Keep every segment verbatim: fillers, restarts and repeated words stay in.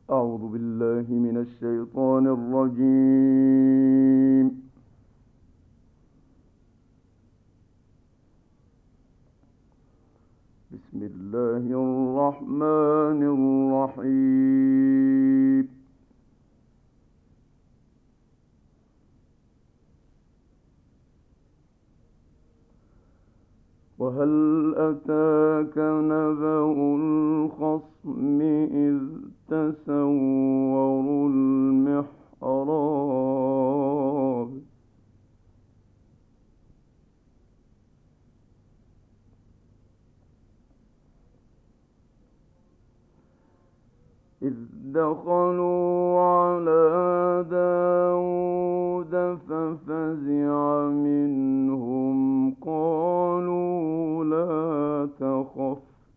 أعوذ بالله من الشيطان الرجيم. بسم الله الرحمن الرحيم. وهل أتاك نبأ الخصم إذ تسوروا المحراب إذ دخلوا على داود ففزع منهم قالوا لا تخف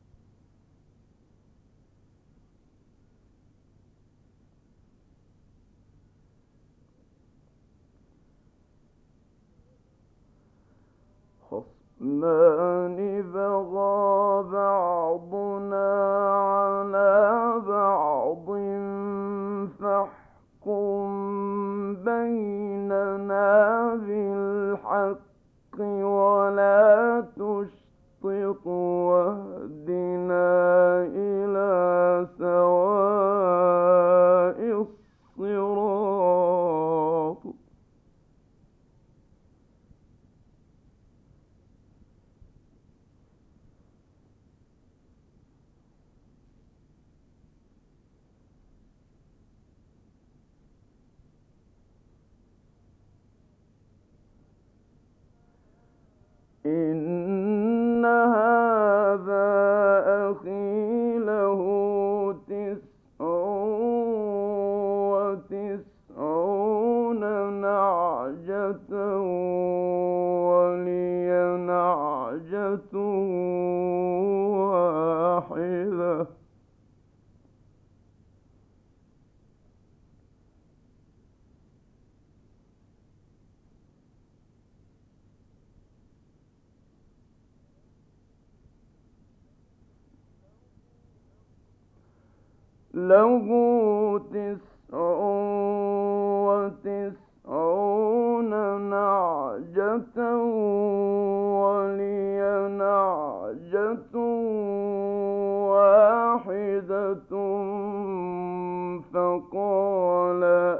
خصمان بغى بعضنا على بعض فاحكم بيننا بالحق ولا تشطط واهدنا إلى سواء الصراط. إن هذا أخي له تسع وتسعون نعجة ولي نعجة واحدة له تسع وتسعون نعجة ولي نعجة واحدة فقال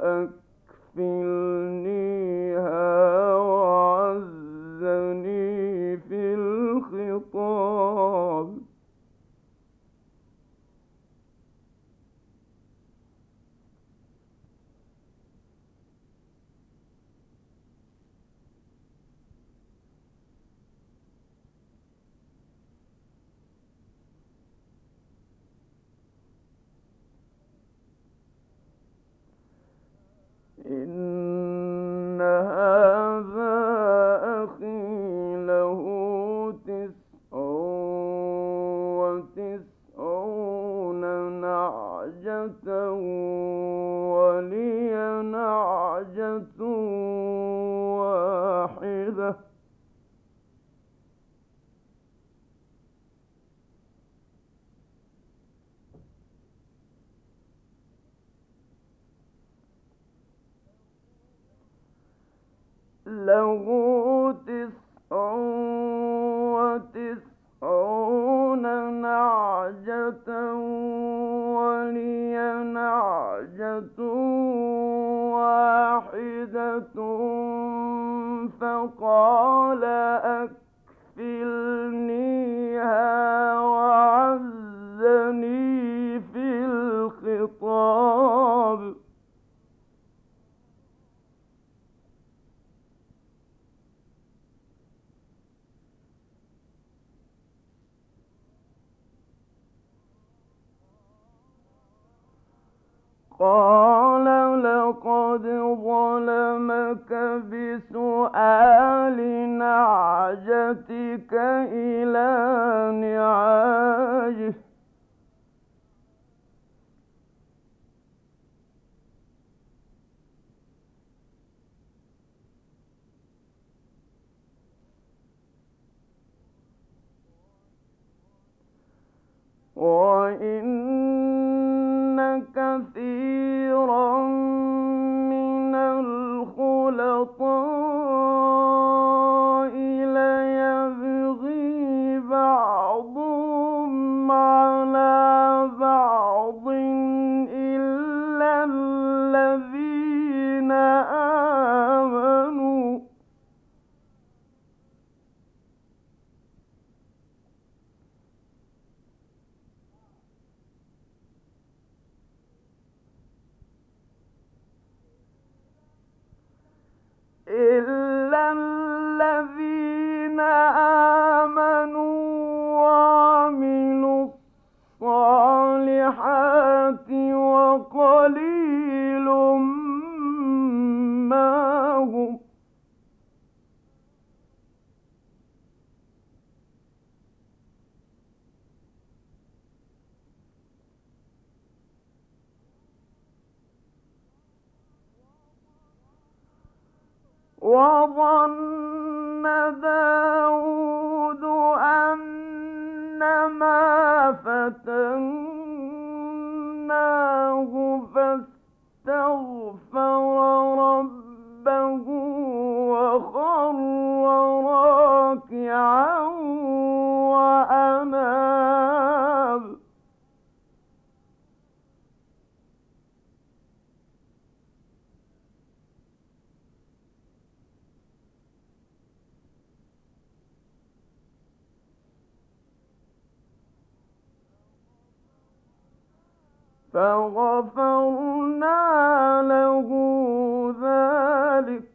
أكفلنيها وعزني في الخطاب. إن هذا أخي له تسع وتسعون نعجة ولي نعجة واحدة له تسع وتسعون نعجة ولي نعجة واحدة فقال أكفلنيها وعزني في الخطاب. قال لقد ظلمك بسؤال نعجتك إلى نعاجه وإن كثيرا وظن داود أنما فتناه فاستغفر ربه وخر راكعا وأناب. فغفرنا له ذلك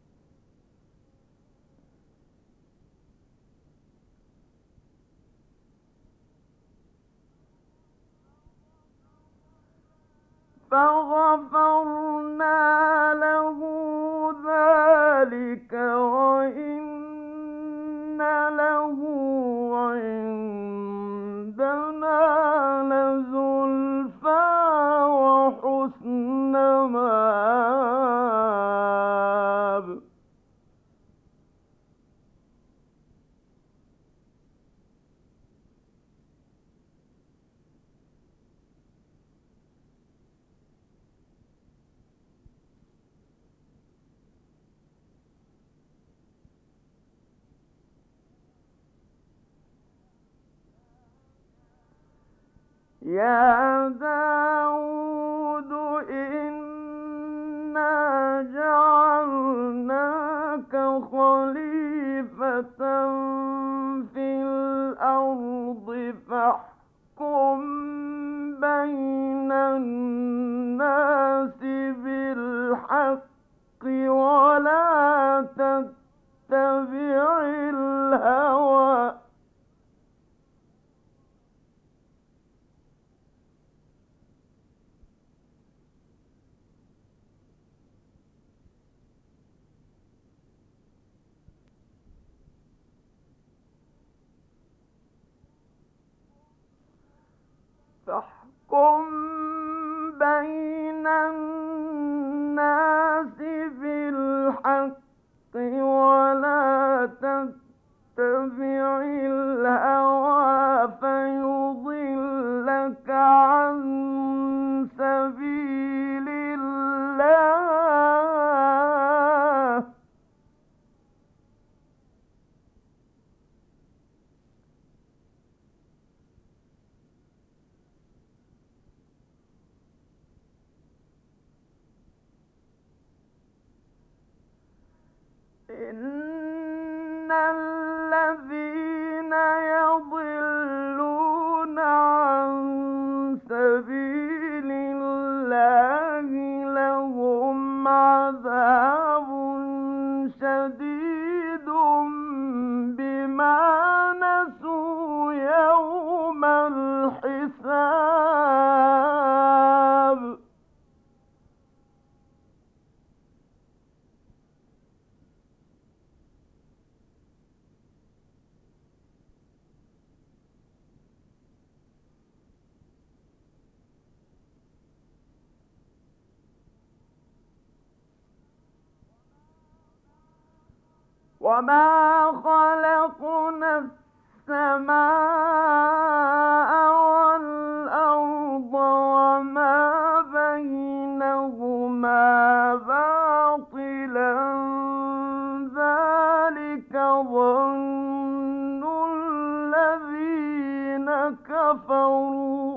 فغفرنا له ذلك وإن له عندنا لزلفى وحسن مآب. يا داود إنا جعلناك خليفة في الأرض فاحكم بين الناس بالحق ولا تتبع الهوى فاحكم بين الناس بالحق ولا تتبع الهوى فيضلك عن سبيل الله إن الذين يضلون عن سبيل الله لهم عذاب شديد بما نسوا يوم الحساب. وما خلقنا السماء والأرض وما بينهما باطلا ذلك ظن الذين كفروا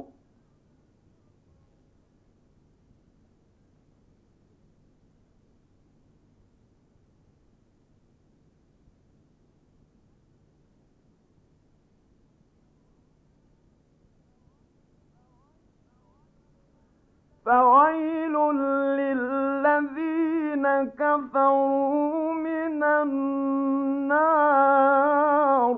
فويل للذين كفروا من النار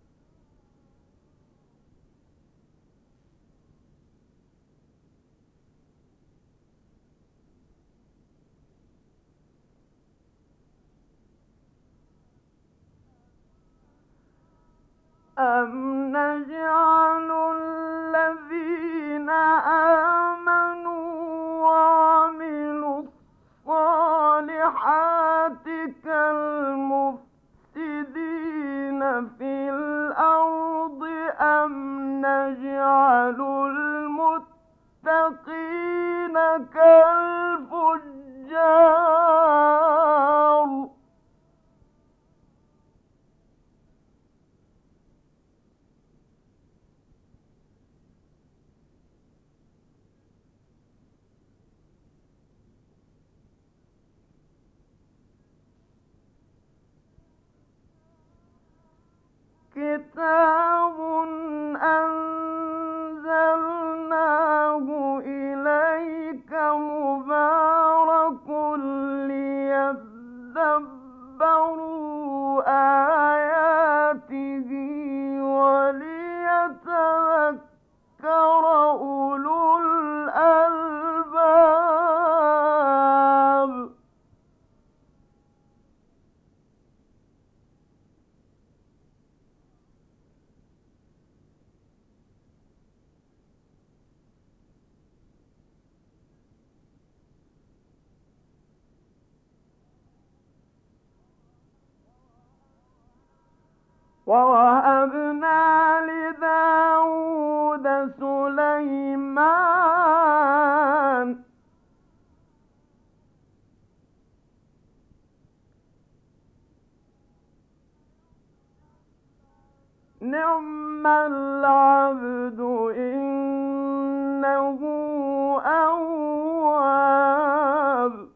أم نجعل الذين آمنوا وعملوا الصالحات كالذين أَمْ نَجْعَلُ الْمُتَّقِينَ كَالْفُجَّارِ كِتَابٌ أَنزَلْنَاهُ إِلَيْكَ مُبَارَكٌ لِّيَدَّبَّرُوا آيَاتِهِ وَلِيَتَذَكَّرَ أُولُو الْأَلْبَابِ وَوَهَبْنَا لِدَاوُودَ سُلَيْمَانَ ۚ نِعْمَ الْعَبْدُ إِنَّهُ أَوَّابٌ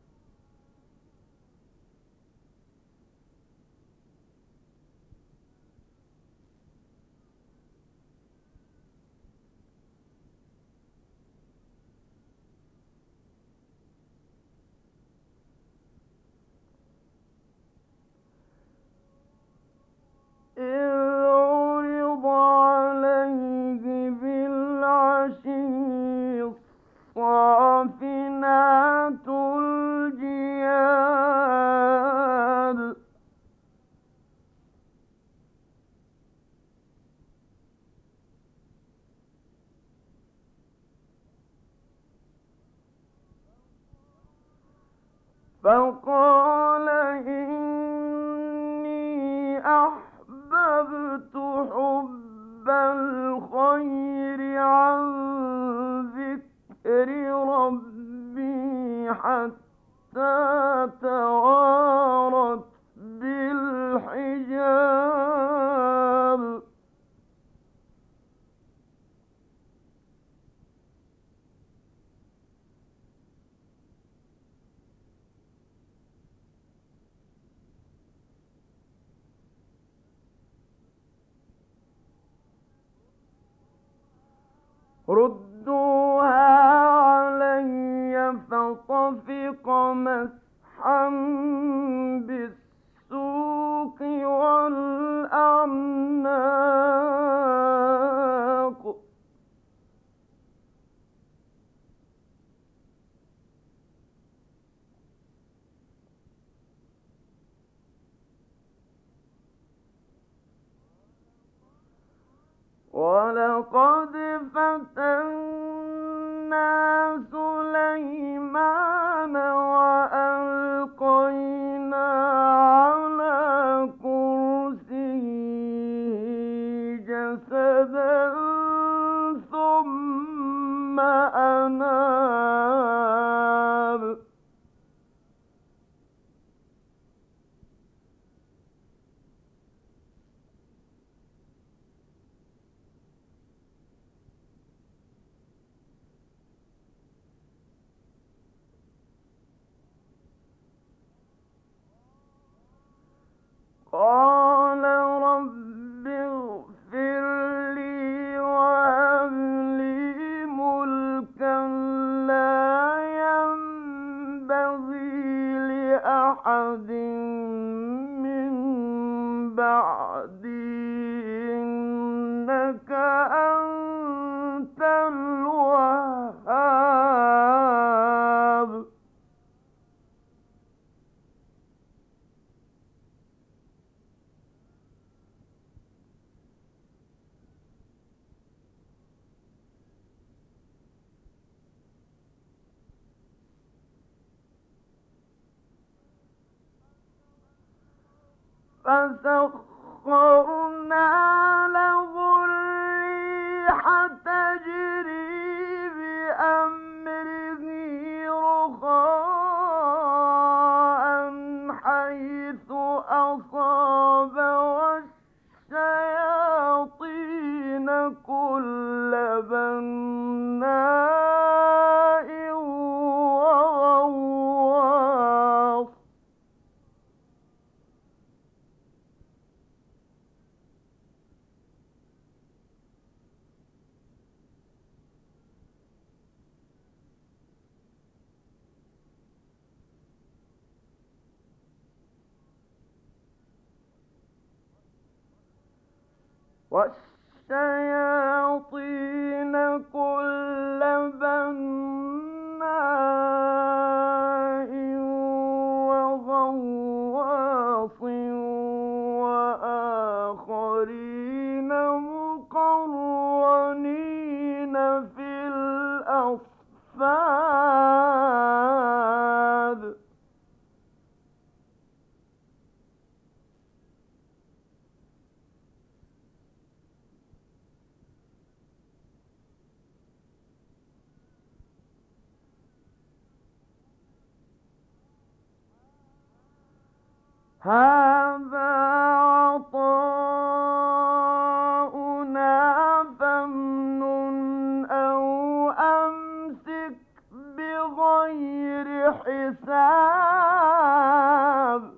إِذْ عُرِضَ عَلَيْهِ بِالْعَشِيِّ الصَّافِنَاتُ الْجِيَادُ فَقَالَ إِنِّي أَحْبَبْتُ حُبَّ الْخَيْرِ عَن ذِكْرِ رَبِّي حَتَّىٰ تَوَارَتْ بِالْحِجَابِ رُدُّوهَا عَلَيَّ فَطَفِقَ مَسْحًا بِالسُّوقِ وَالْأَعْنَاقِ وَلَقَدْ فَتَنَّا سُلَيْمَانَ وَأَلْقَيْنَا عَلَىٰ كُرْسِيِّهِ جَسَدًا ثُمَّ أَنَابَ قَالَ رَبِّ اغْفِرْ لِي وَهَبْ لِي مُلْكًا لَّا يَنبَغِي لِأَحَدٍ مِّن بَعْدِي ۖ إِنَّكَ أَنتَ الْوَهَّابُ فَسَخَّرْنَا لَهُ يجري بأمره رخاء حيث أصاب والشياطين كل بناء وغواص والشياطين كل بناء وغواص وآخرين مقرنين في الأصفاد هذا عطاؤنا فامنن أو أمسك بغير حساب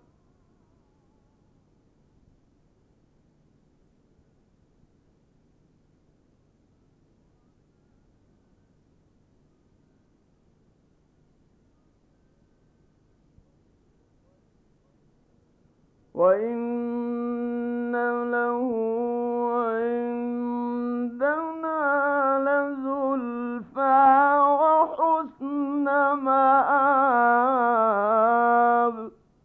وإن له عندنا لزلفى وحسن مآب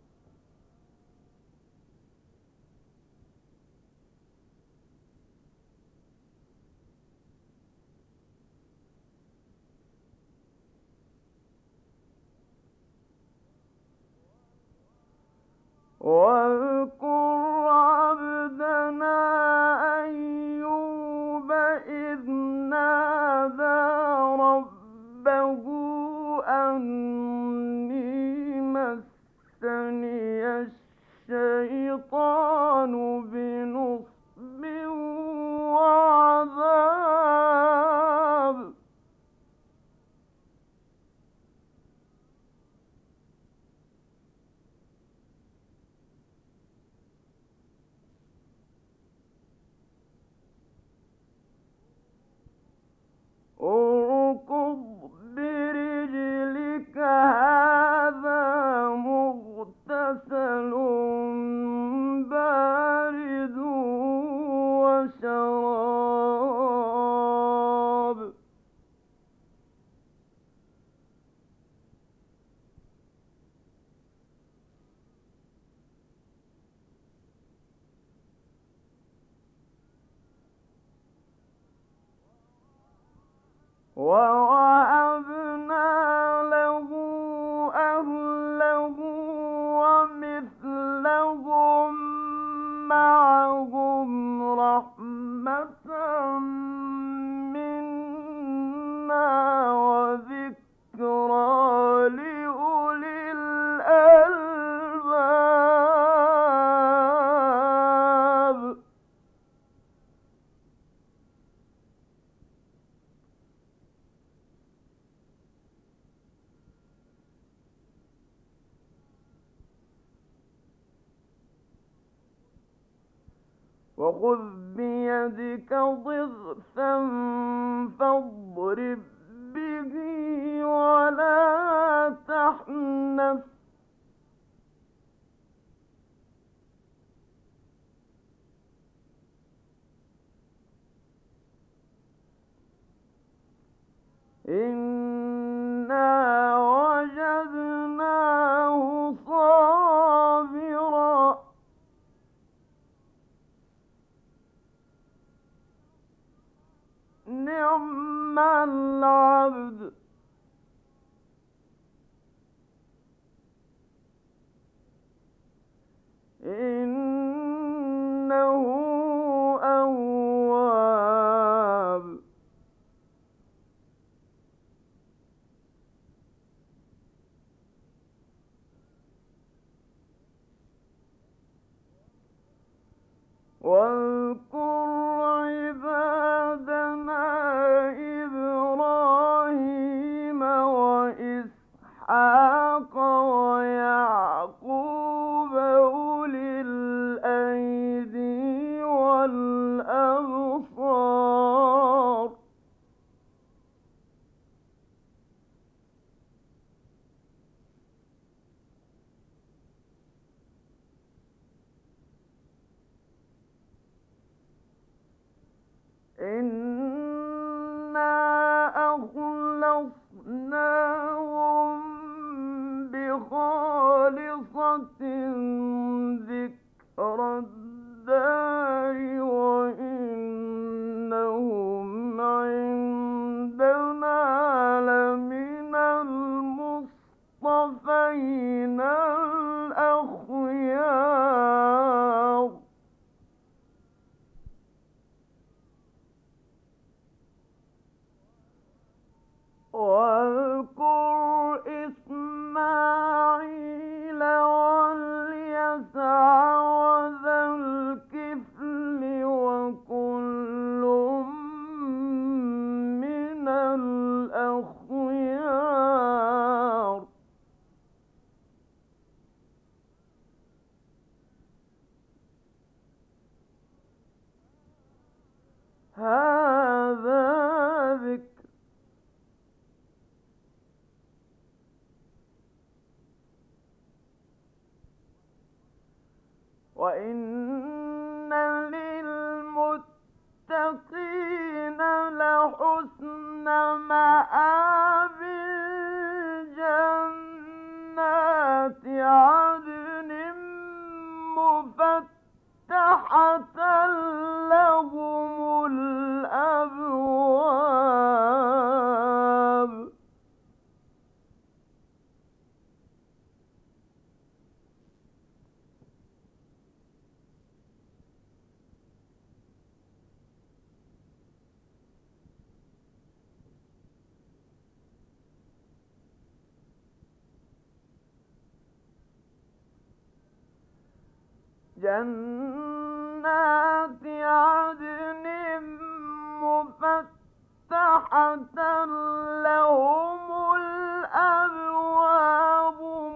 واذكر عبدنا أيوب إذ نادى ربه أني مسني الشيطان بنصب وعذاب اركض برجلك هذا مغتسل بارد وشراب ووهبنا له أهله ومثلهم معهم رحمة منا وذكرى لأولي الألباب وخذ بيدك ضغثا فاضرب به ولا تحنث إنا وجدناه صابرا نعم العبد إنه أواب وَإِنَّ لِلْمُتَّقِينَ لَحُسْنَ مَآبٍ جَنَّاتِ عَدْنٍ مُّفَتَّحَةً لَّهُمُ الْأَبْوَابُ جَنَّاتِ عَدْنٍ مُّفَتَّحَةً لَّهُمُ الْأَبْوَابُ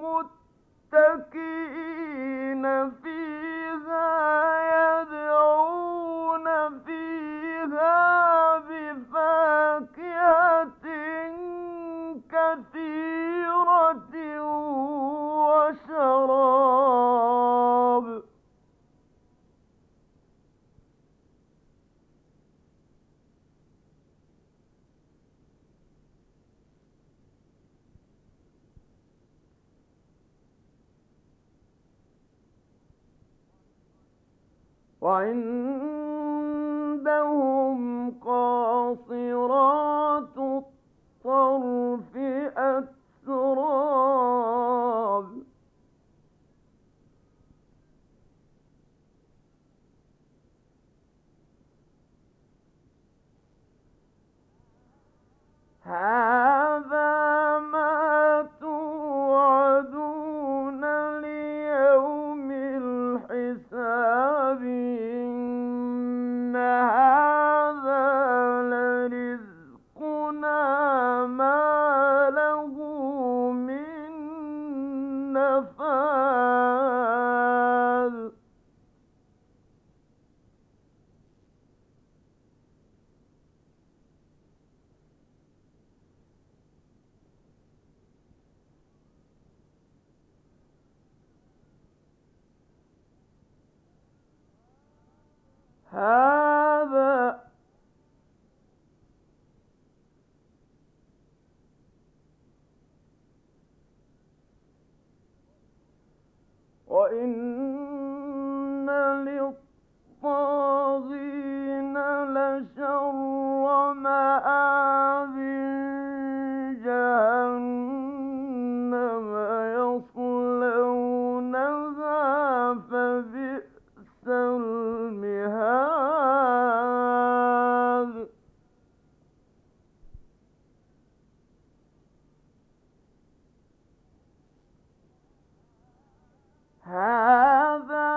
مُتَّكِئِينَ فِيهَا يَدْعُونَ فِيهَا بِفَاكِهَةٍ كَثِيرَةٍ وَشَرَابٍ وَعِندَهُمْ قَاصِرَاتُ الطَّرْفِ أَتْرَابٌ هَٰذَا مَا تُوعَدُونَ لِيَوْمِ الْحِسَابِ إِنَّ هَٰذَا لَرِزْقُنَا مَا لَهُ مِن نَّفَادٍ هَٰذَا وَإِنَّ لِلطَّاغِينَ لَشَرَّ مَآبٍ جَهَنَّمَ يَصْلَوْنَهَا فَبِئْسَ الْمِهَادُ هَٰذَا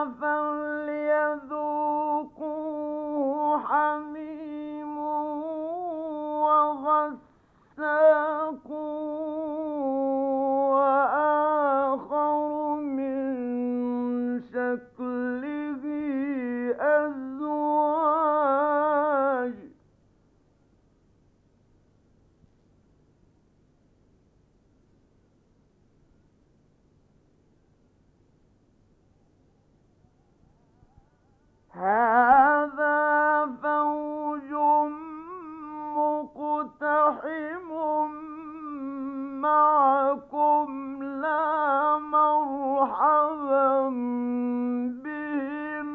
فَلْيَذُوقُوهُ حَمِيمٌ وَغَسَّاقٌ وَآخَرُ مِن شَكْلِهِ أَزْوَاجٌ هَٰذَا فَوْجٌ مُّقْتَحِمٌ مَّعَكُمْ لَا مَرْحَبًا بِهِمْ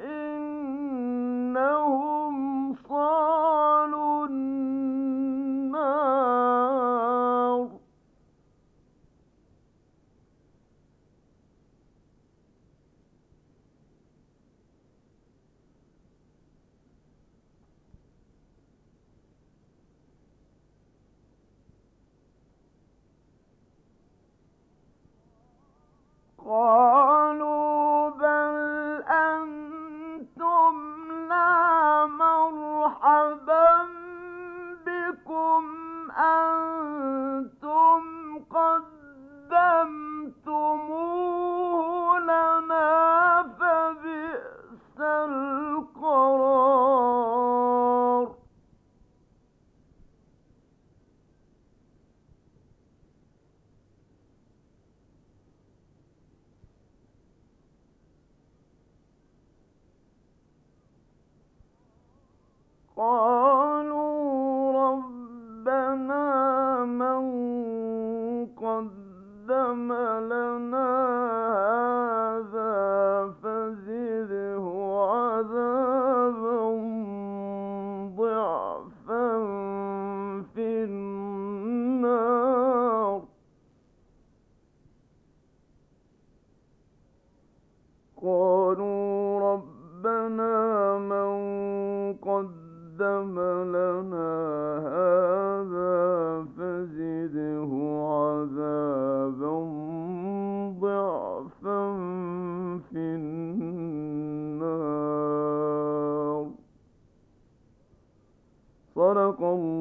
إِنَّهُمْ صَالُو النَّارِ قَالُوا بَلْ أَنتُمْ لَا مَرْحَبًا بِكُمْ أَنتُمْ قَدَّمْتُمُوهُ لَنَا فَبِئْسَ الْقَرَارُ قالوا ربنا من قدم لنا هذا فزده عذابا ضعفا في النار قالوا ربنا من قدم لنا هذا فزده عذابا ضعفا في النار صدق الله